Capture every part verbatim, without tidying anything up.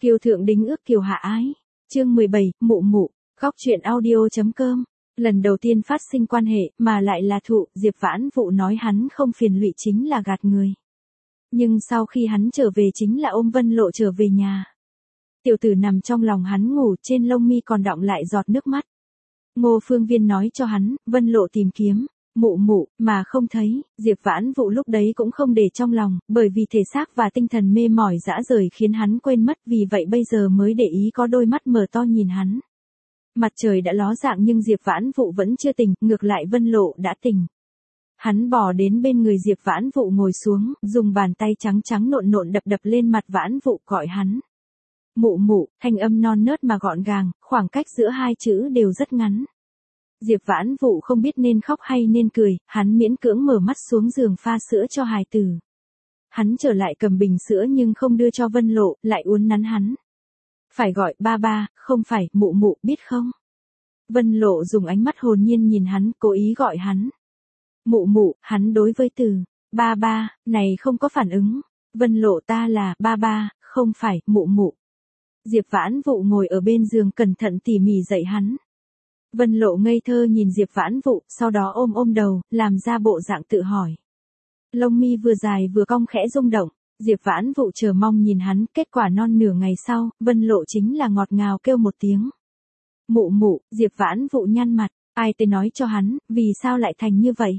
Kiều thượng đính ước kiều hạ ái. Chương mười bảy, mụ mụ. Góc truyện audio.com. Lần đầu tiên phát sinh quan hệ mà lại là thụ, Diệp Vãn Vụ nói hắn không phiền lụy chính là gạt người. Nhưng sau khi hắn trở về chính là ôm Vân Lộ trở về nhà. Tiểu tử nằm trong lòng hắn ngủ, trên lông mi còn đọng lại giọt nước mắt. Ngô Phương Viên nói cho hắn, Vân Lộ tìm kiếm mụ mụ mà không thấy. Diệp Vãn Vụ lúc đấy cũng không để trong lòng, bởi vì thể xác và tinh thần mê mỏi dã rời khiến hắn quên mất, vì vậy bây giờ mới để ý có đôi mắt mở to nhìn hắn. Mặt trời đã ló dạng nhưng Diệp Vãn Vụ vẫn chưa tỉnh, ngược lại Vân Lộ đã tỉnh. Hắn bò đến bên người Diệp Vãn Vụ ngồi xuống, dùng bàn tay trắng trắng nộn nộn đập đập lên mặt Vãn Vụ, gọi hắn. Mụ mụ, thanh âm non nớt mà gọn gàng, khoảng cách giữa hai chữ đều rất ngắn. Diệp Vãn Vụ không biết nên khóc hay nên cười, hắn miễn cưỡng mở mắt xuống giường pha sữa cho hài tử. Hắn trở lại cầm bình sữa nhưng không đưa cho Vân Lộ, lại uốn nắn hắn. Phải gọi ba ba, không phải mụ mụ, biết không? Vân Lộ dùng ánh mắt hồn nhiên nhìn hắn, cố ý gọi hắn. Mụ mụ, hắn đối với từ ba ba này không có phản ứng. Vân Lộ, ta là ba ba, không phải mụ mụ. Diệp Vãn Vụ ngồi ở bên giường cẩn thận tỉ mỉ dạy hắn. Vân Lộ ngây thơ nhìn Diệp Vãn Vụ, sau đó ôm ôm đầu, làm ra bộ dạng tự hỏi. Lông mi vừa dài vừa cong khẽ rung động, Diệp Vãn Vụ chờ mong nhìn hắn, kết quả non nửa ngày sau, Vân Lộ chính là ngọt ngào kêu một tiếng. Mụ mụ, Diệp Vãn Vụ nhăn mặt, ai tới nói cho hắn, vì sao lại thành như vậy?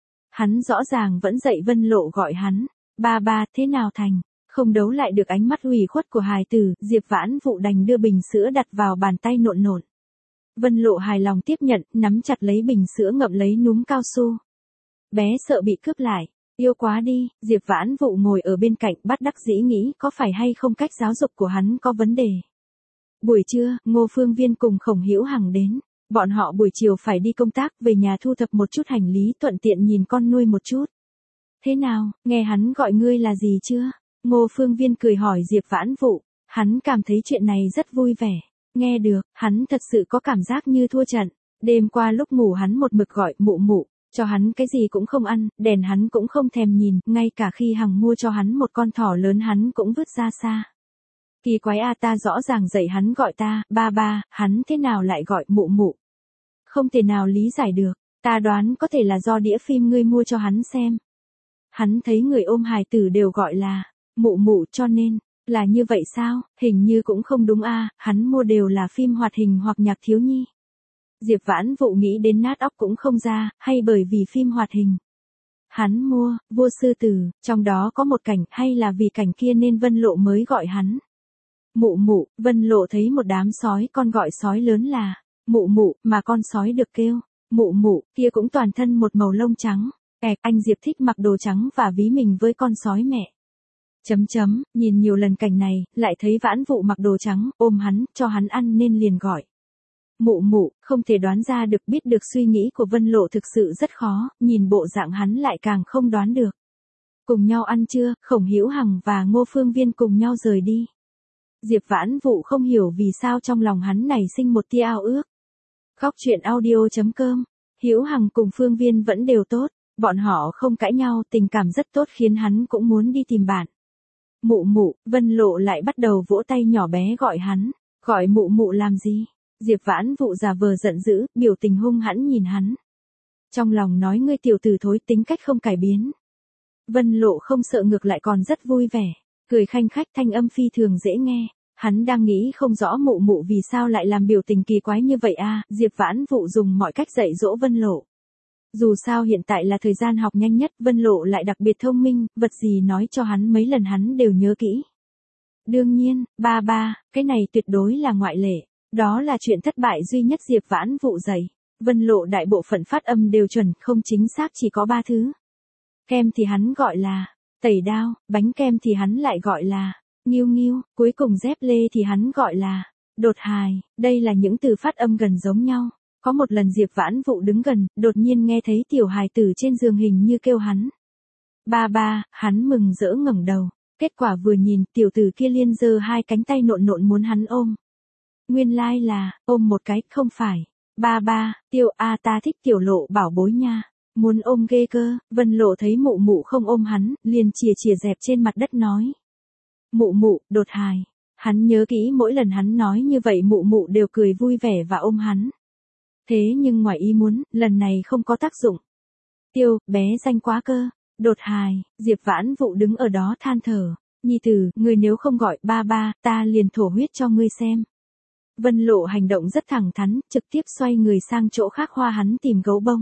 Hắn rõ ràng vẫn dạy Vân Lộ gọi hắn, ba ba, thế nào thành? Không đấu lại được ánh mắt ủy khuất của hài tử, Diệp Vãn Vụ đành đưa bình sữa đặt vào bàn tay nộn nộn. Vân Lộ hài lòng tiếp nhận, nắm chặt lấy bình sữa ngậm lấy núm cao su. Bé sợ bị cướp lại, yêu quá đi. Diệp Vãn Vụ ngồi ở bên cạnh bất đắc dĩ nghĩ có phải hay không cách giáo dục của hắn có vấn đề. Buổi trưa, Ngô Phương Viên cùng Khổng Hữu Hằng đến. Bọn họ buổi chiều phải đi công tác, về nhà thu thập một chút hành lý, thuận tiện nhìn con nuôi một chút. Thế nào, nghe hắn gọi ngươi là gì chưa? Ngô Phương Viên cười hỏi Diệp Vãn Vụ. Hắn cảm thấy chuyện này rất vui vẻ. Nghe được, hắn thật sự có cảm giác như thua trận. Đêm qua lúc ngủ hắn một mực gọi mụ mụ, cho hắn cái gì cũng không ăn, đèn hắn cũng không thèm nhìn, ngay cả khi Hằng mua cho hắn một con thỏ lớn hắn cũng vứt ra xa. Kỳ quái a, ta rõ ràng dạy hắn gọi ta, ba ba, hắn thế nào lại gọi mụ mụ? Không thể nào lý giải được, ta đoán có thể là do đĩa phim ngươi mua cho hắn xem. Hắn thấy người ôm hài tử đều gọi là mụ mụ cho nên, là như vậy sao? Hình như cũng không đúng a, hắn mua đều là phim hoạt hình hoặc nhạc thiếu nhi. Diệp Vãn Vụ nghĩ đến nát óc cũng không ra, hay bởi vì phim hoạt hình. Hắn mua, Vua Sư Tử, trong đó có một cảnh, hay là vì cảnh kia nên Vân Lộ mới gọi hắn. Mụ mụ, Vân Lộ thấy một đám sói con gọi sói lớn là mụ mụ, mà con sói được kêu mụ mụ, kia cũng toàn thân một màu lông trắng. Ẹc, anh Diệp thích mặc đồ trắng và ví mình với con sói mẹ. Chấm chấm, nhìn nhiều lần cảnh này, lại thấy Vãn Vụ mặc đồ trắng, ôm hắn, cho hắn ăn nên liền gọi. Mụ mụ, không thể đoán ra được, biết được suy nghĩ của Vân Lộ thực sự rất khó, nhìn bộ dạng hắn lại càng không đoán được. Cùng nhau ăn trưa, Khổng Hữu Hằng và Ngô Phương Viên cùng nhau rời đi. Diệp Vãn Vụ không hiểu vì sao trong lòng hắn nảy sinh một tia ao ước. Góc truyện audio.com. Hữu Hằng cùng Phương Viên vẫn đều tốt, bọn họ không cãi nhau, tình cảm rất tốt khiến hắn cũng muốn đi tìm bạn. Mụ mụ, Vân Lộ lại bắt đầu vỗ tay nhỏ bé gọi hắn, gọi mụ mụ làm gì? Diệp Vãn Vụ giả vờ giận dữ, biểu tình hung hãn nhìn hắn. Trong lòng nói ngươi tiểu tử thối, tính cách không cải biến. Vân Lộ không sợ, ngược lại còn rất vui vẻ, cười khanh khách, thanh âm phi thường dễ nghe. Hắn đang nghĩ không rõ mụ mụ vì sao lại làm biểu tình kỳ quái như vậy a. Diệp Vãn Vụ dùng mọi cách dạy dỗ Vân Lộ. Dù sao hiện tại là thời gian học nhanh nhất, Vân Lộ lại đặc biệt thông minh, vật gì nói cho hắn mấy lần hắn đều nhớ kỹ. Đương nhiên, ba ba, cái này tuyệt đối là ngoại lệ. Đó là chuyện thất bại duy nhất Diệp Vãn Vụ dạy. Vân Lộ đại bộ phận phát âm đều chuẩn, không chính xác chỉ có ba thứ. Kem thì hắn gọi là tẩy đao, bánh kem thì hắn lại gọi là nghiêu nghiêu, cuối cùng dép lê thì hắn gọi là đột hài. Đây là những từ phát âm gần giống nhau. Có một lần Diệp Vãn Vụ đứng gần, đột nhiên nghe thấy tiểu hài tử trên giường hình như kêu hắn. Ba ba, hắn mừng rỡ ngẩng đầu. Kết quả vừa nhìn, tiểu tử kia liên giơ hai cánh tay nộn nộn muốn hắn ôm. Nguyên lai like là, ôm một cái, không phải. Ba ba, Tiêu a ta thích Tiểu Lộ bảo bối nha. Muốn ôm ghê cơ. Vân Lộ thấy mụ mụ không ôm hắn, liền chìa chìa dẹp trên mặt đất nói. Mụ mụ, đột hài. Hắn nhớ kỹ mỗi lần hắn nói như vậy mụ mụ đều cười vui vẻ và ôm hắn. Thế nhưng ngoài ý muốn, lần này không có tác dụng. Tiêu, bé danh quá cơ. Đột hài, Diệp Vãn Vụ đứng ở đó than thở. Nhi tử, ngươi nếu không gọi ba ba, ta liền thổ huyết cho ngươi xem. Vân Lộ hành động rất thẳng thắn, trực tiếp xoay người sang chỗ khác hoa hắn tìm gấu bông.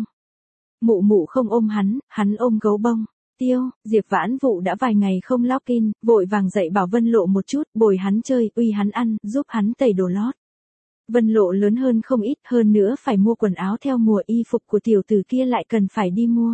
Mụ mụ không ôm hắn, hắn ôm gấu bông. Tiêu, Diệp Vãn Vụ đã vài ngày không login, vội vàng dạy bảo Vân Lộ một chút, bồi hắn chơi, uy hắn ăn, giúp hắn tẩy đồ lót. Vân Lộ lớn hơn không ít, hơn nữa phải mua quần áo theo mùa, y phục của tiểu tử kia lại cần phải đi mua.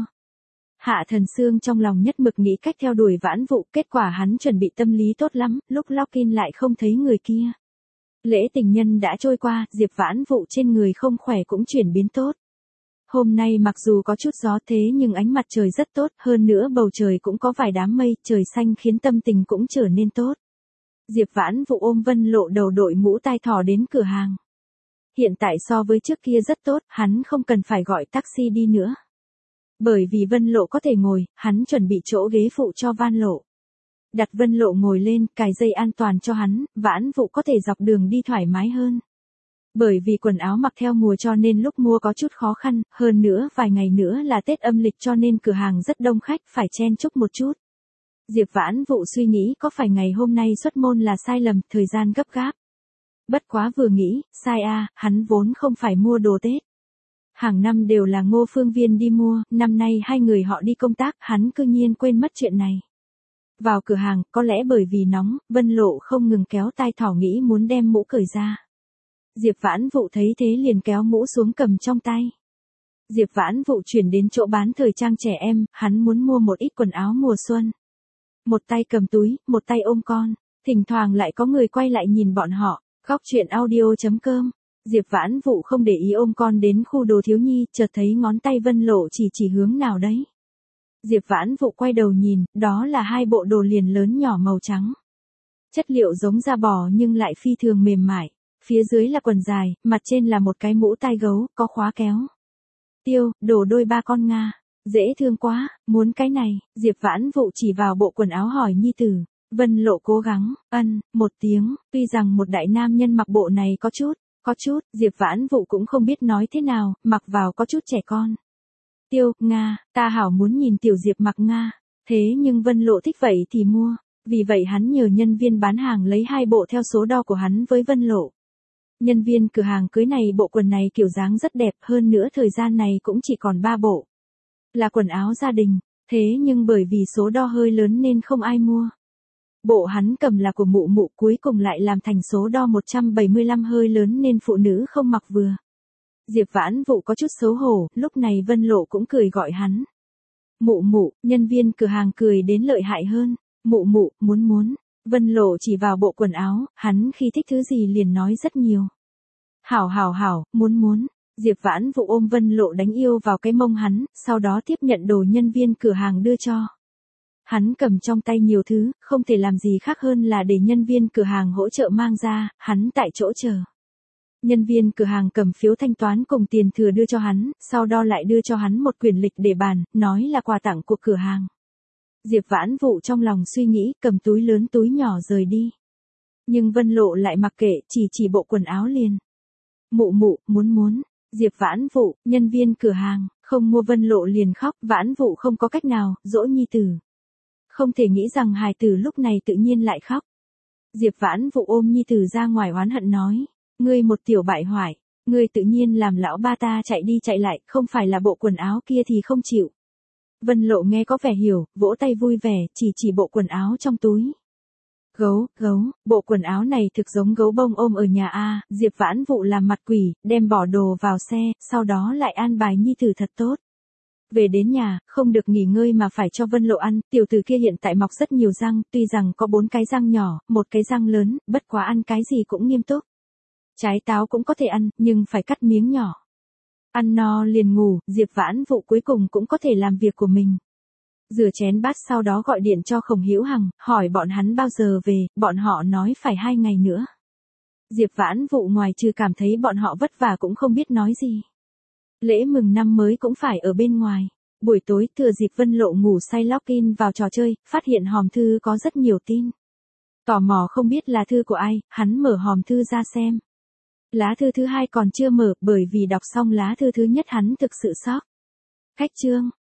Hạ Thần Sương trong lòng nhất mực nghĩ cách theo đuổi Vãn Vụ, kết quả hắn chuẩn bị tâm lý tốt lắm, lúc login lại không thấy người kia. Lễ tình nhân đã trôi qua, Diệp Vãn Vụ trên người không khỏe cũng chuyển biến tốt. Hôm nay mặc dù có chút gió thế nhưng ánh mặt trời rất tốt, hơn nữa bầu trời cũng có vài đám mây, trời xanh khiến tâm tình cũng trở nên tốt. Diệp Vãn Vụ ôm Vân Lộ đầu đội mũ tai thỏ đến cửa hàng. Hiện tại so với trước kia rất tốt, hắn không cần phải gọi taxi đi nữa. Bởi vì Vân Lộ có thể ngồi, hắn chuẩn bị chỗ ghế phụ cho Van Lộ. Đặt Vân Lộ ngồi lên, cài dây an toàn cho hắn, Vãn Vụ có thể dọc đường đi thoải mái hơn. Bởi vì quần áo mặc theo mùa cho nên lúc mua có chút khó khăn, hơn nữa vài ngày nữa là Tết âm lịch cho nên cửa hàng rất đông khách, phải chen chúc một chút. Diệp Vãn Vụ suy nghĩ có phải ngày hôm nay xuất môn là sai lầm, thời gian gấp gáp. Bất quá vừa nghĩ, sai a, à, hắn vốn không phải mua đồ Tết. Hàng năm đều là Ngô Phương Viên đi mua, năm nay hai người họ đi công tác, hắn cư nhiên quên mất chuyện này. Vào cửa hàng, có lẽ bởi vì nóng, Vân Lộ không ngừng kéo tai thỏ nghĩ muốn đem mũ cởi ra. Diệp Vãn Vụ thấy thế liền kéo mũ xuống cầm trong tay. Diệp Vãn Vụ chuyển đến chỗ bán thời trang trẻ em, hắn muốn mua một ít quần áo mùa xuân. Một tay cầm túi, một tay ôm con, thỉnh thoảng lại có người quay lại nhìn bọn họ. Góc truyện audio chấm com. Diệp Vãn Vụ không để ý ôm con đến khu đồ thiếu nhi, chợt thấy ngón tay Vân Lộ chỉ chỉ hướng nào đấy. Diệp Vãn Vụ quay đầu nhìn, đó là hai bộ đồ liền lớn nhỏ màu trắng. Chất liệu giống da bò nhưng lại phi thường mềm mại. Phía dưới là quần dài, mặt trên là một cái mũ tai gấu, có khóa kéo. Tiêu, đồ đôi ba con Nga. Dễ thương quá, muốn cái này. Diệp Vãn Vụ chỉ vào bộ quần áo hỏi nhi tử. Vân Lộ cố gắng, ân, một tiếng, tuy rằng một đại nam nhân mặc bộ này có chút, có chút, Diệp Vãn Vụ cũng không biết nói thế nào, mặc vào có chút trẻ con. Tiêu, Nga, ta hảo muốn nhìn tiểu Diệp mặc Nga, thế nhưng Vân Lộ thích vậy thì mua, vì vậy hắn nhờ nhân viên bán hàng lấy hai bộ theo số đo của hắn với Vân Lộ. Nhân viên cửa hàng cưới này bộ quần này kiểu dáng rất đẹp, hơn nữa thời gian này cũng chỉ còn ba bộ. Là quần áo gia đình, thế nhưng bởi vì số đo hơi lớn nên không ai mua. Bộ hắn cầm là của mụ mụ, cuối cùng lại làm thành số đo một trăm bảy mươi lăm hơi lớn nên phụ nữ không mặc vừa. Diệp Vãn Vụ có chút xấu hổ, lúc này Vân Lộ cũng cười gọi hắn. Mụ mụ, nhân viên cửa hàng cười đến lợi hại hơn. Mụ mụ, muốn muốn. Vân Lộ chỉ vào bộ quần áo, hắn khi thích thứ gì liền nói rất nhiều. Hảo hảo hảo, muốn muốn. Diệp Vãn Vụ ôm Vân Lộ đánh yêu vào cái mông hắn, sau đó tiếp nhận đồ nhân viên cửa hàng đưa cho. Hắn cầm trong tay nhiều thứ, không thể làm gì khác hơn là để nhân viên cửa hàng hỗ trợ mang ra, hắn tại chỗ chờ. Nhân viên cửa hàng cầm phiếu thanh toán cùng tiền thừa đưa cho hắn, sau đó lại đưa cho hắn một quyển lịch để bàn, nói là quà tặng của cửa hàng. Diệp Vãn Vụ trong lòng suy nghĩ, cầm túi lớn túi nhỏ rời đi. Nhưng Vân Lộ lại mặc kệ, chỉ chỉ bộ quần áo liền. Mụ mụ, muốn muốn. Diệp Vãn Vụ, nhân viên cửa hàng, không mua Vân Lộ liền khóc, Vãn Vụ không có cách nào, dỗ nhi tử. Không thể nghĩ rằng hài tử lúc này tự nhiên lại khóc. Diệp Vãn Vụ ôm nhi tử ra ngoài oán hận nói, ngươi một tiểu bại hoại, ngươi tự nhiên làm lão ba ta chạy đi chạy lại, không phải là bộ quần áo kia thì không chịu. Vân Lộ nghe có vẻ hiểu, vỗ tay vui vẻ, chỉ chỉ bộ quần áo trong túi. Gấu, gấu, bộ quần áo này thực giống gấu bông ôm ở nhà a. Diệp Vãn Vụ làm mặt quỷ, đem bỏ đồ vào xe, sau đó lại an bài nhi tử thật tốt. Về đến nhà, không được nghỉ ngơi mà phải cho Vân Lộ ăn, tiểu tử kia hiện tại mọc rất nhiều răng, tuy rằng có bốn cái răng nhỏ, một cái răng lớn, bất quá ăn cái gì cũng nghiêm túc. Trái táo cũng có thể ăn, nhưng phải cắt miếng nhỏ. Ăn no liền ngủ, Diệp Vãn Vụ cuối cùng cũng có thể làm việc của mình. Rửa chén bát sau đó gọi điện cho Khổng Hữu Hằng, hỏi bọn hắn bao giờ về, bọn họ nói phải hai ngày nữa. Diệp Vãn Vụ ngoài trừ cảm thấy bọn họ vất vả cũng không biết nói gì. Lễ mừng năm mới cũng phải ở bên ngoài. Buổi tối thừa dịp Vân Lộ ngủ say login vào trò chơi, phát hiện hòm thư có rất nhiều tin. Tò mò không biết là thư của ai, hắn mở hòm thư ra xem. Lá thư thứ hai còn chưa mở, bởi vì đọc xong lá thư thứ nhất hắn thực sự sốc. Khách chương.